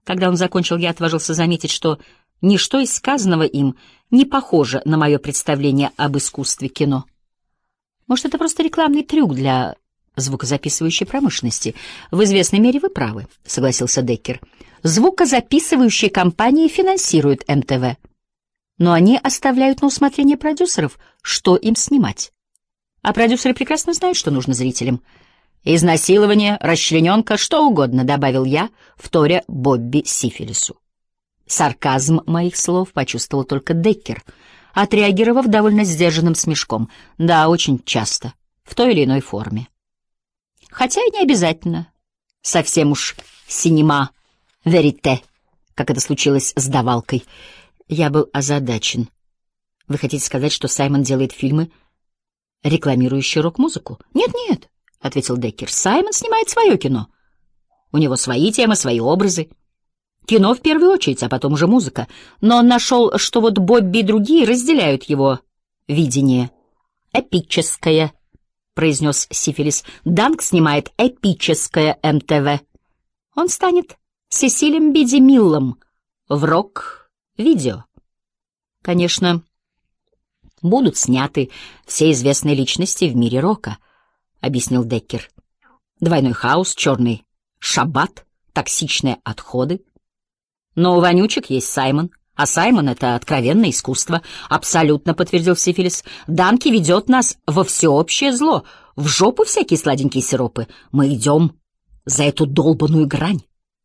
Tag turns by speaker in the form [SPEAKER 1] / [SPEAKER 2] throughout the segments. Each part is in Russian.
[SPEAKER 1] Когда он закончил, я отважился заметить, что ничто из сказанного им не похоже на мое представление об искусстве кино. Может, это просто рекламный трюк для звукозаписывающей промышленности. В известной мере вы правы, — согласился Деккер. Звукозаписывающие компании финансируют МТВ, но они оставляют на усмотрение продюсеров, что им снимать. А продюсеры прекрасно знают, что нужно зрителям. «Изнасилование, расчлененка, что угодно», — добавил я, вторя Бобби Сифилису. Сарказм моих слов почувствовал только Деккер, отреагировав довольно сдержанным смешком. Да, очень часто, в той или иной форме. Хотя и не обязательно. Совсем уж синема верите, как это случилось с давалкой. Я был озадачен. Вы хотите сказать, что Саймон делает фильмы, рекламирующие рок-музыку? Нет, — ответил Деккер. Саймон снимает свое кино. У него свои темы, свои образы. Кино в первую очередь, а потом уже музыка. Но он нашел, что вот Бобби и другие разделяют его видение. «Эпическое», — произнес Сифилис. «Данк снимает эпическое МТВ. Он станет Сесилием Биди Миллом в рок-видео. Конечно, будут сняты все известные личности в мире рока», — объяснил Деккер. «Двойной хаос, черный шаббат, токсичные отходы. Но у вонючек есть Саймон, а Саймон — это откровенное искусство», — абсолютно подтвердил Сифилис. «Данки ведет нас во всеобщее зло, в жопу всякие сладенькие сиропы. Мы идем за эту долбаную грань».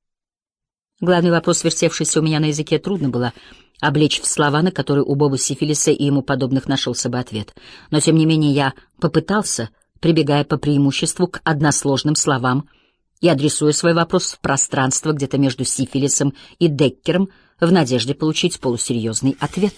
[SPEAKER 1] Главный вопрос, вертевшийся у меня на языке, трудно было облечь в слова, на которые у Боба Сифилиса и ему подобных нашелся бы ответ. Но, тем не менее, я попытался, прибегая по преимуществу к односложным словам и адресуя свой вопрос в пространство где-то между Сифилисом и Деккером в надежде получить полусерьезный ответ.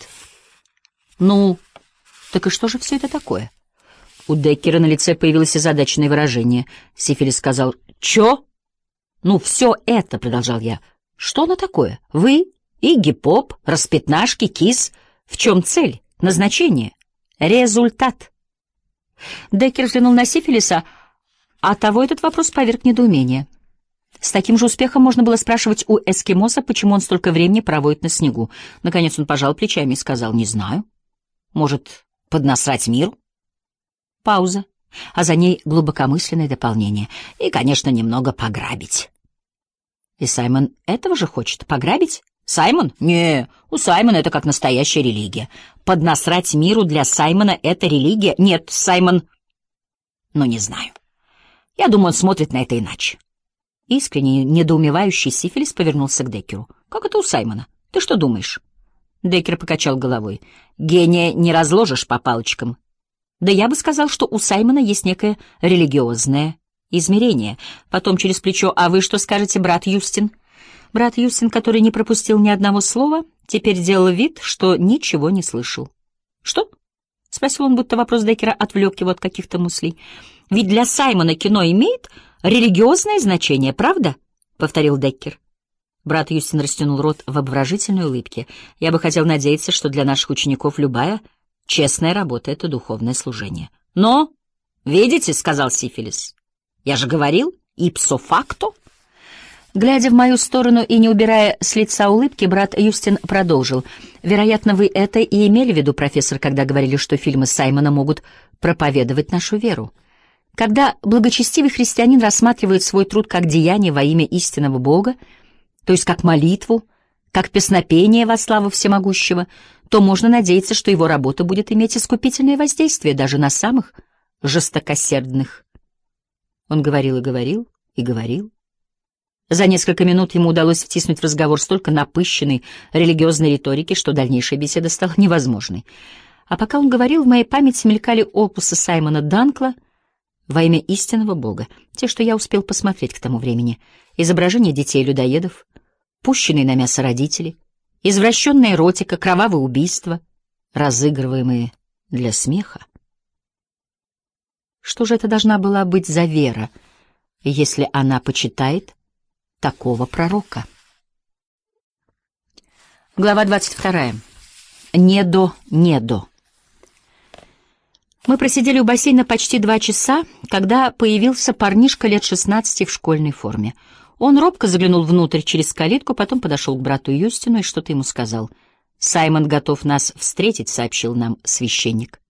[SPEAKER 1] «Ну, так и что же все это такое?» У Деккера на лице появилось озадаченное выражение. Сифилис сказал: «Чё?» «Ну, все это, — продолжал я, — что оно такое? Вы, Игги Поп, распятнашки, кис. В чем цель, назначение, результат?» Деккер взглянул на Сифилиса, а того этот вопрос поверг недоумение. С таким же успехом можно было спрашивать у эскимоса, почему он столько времени проводит на снегу. Наконец он пожал плечами и сказал: «Не знаю. Может, поднасрать миру?» Пауза, а за ней глубокомысленное дополнение. «И, конечно, немного пограбить». «И Саймон этого же хочет? Пограбить? Саймон? Не, у Саймона это как настоящая религия. Поднасрать миру для Саймона — это религия? Нет, Саймон... Ну, не знаю. Я думаю, он смотрит на это иначе». Искренне недоумевающий Сифилис повернулся к Деккеру. «Как это у Саймона? Ты что думаешь?» Деккер покачал головой. «Гения не разложишь по палочкам. Да я бы сказал, что у Саймона есть некое религиозное измерение». Потом через плечо: «А вы что скажете, брат Юстин?» Брат Юстин, который не пропустил ни одного слова, теперь делал вид, что ничего не слышал. «Что?» — спросил он, будто вопрос Деккера отвлек его от каких-то мыслей. «Ведь для Саймона кино имеет религиозное значение, правда?» — повторил Деккер. Брат Юстин растянул рот в обворожительной улыбке. «Я бы хотел надеяться, что для наших учеников любая честная работа — это духовное служение». «Но, видите, — сказал Сифилис, — я же говорил, ипсо факто». Глядя в мою сторону и не убирая с лица улыбки, брат Юстин продолжил: «Вероятно, вы это и имели в виду, профессор, когда говорили, что фильмы Саймона могут проповедовать нашу веру. Когда благочестивый христианин рассматривает свой труд как деяние во имя истинного Бога, то есть как молитву, как песнопение во славу всемогущего, то можно надеяться, что его работа будет иметь искупительное воздействие даже на самых жестокосердных». Он говорил и говорил и говорил. За несколько минут ему удалось втиснуть в разговор столько напыщенной религиозной риторики, что дальнейшая беседа стала невозможной. А пока он говорил, в моей памяти мелькали опусы Саймона Данкла «Во имя истинного Бога», те, что я успел посмотреть к тому времени, изображения детей-людоедов, пущенные на мясо родители, извращенная эротика, кровавые убийства, разыгрываемые для смеха. Что же это должна была быть за вера, если она почитает такого пророка? Глава 22. Недо. Мы просидели у бассейна почти 2 часа, когда появился парнишка лет 16 в школьной форме. Он робко заглянул внутрь через калитку, потом подошел к брату Юстину и что-то ему сказал. «Саймон готов нас встретить», — сообщил нам священник.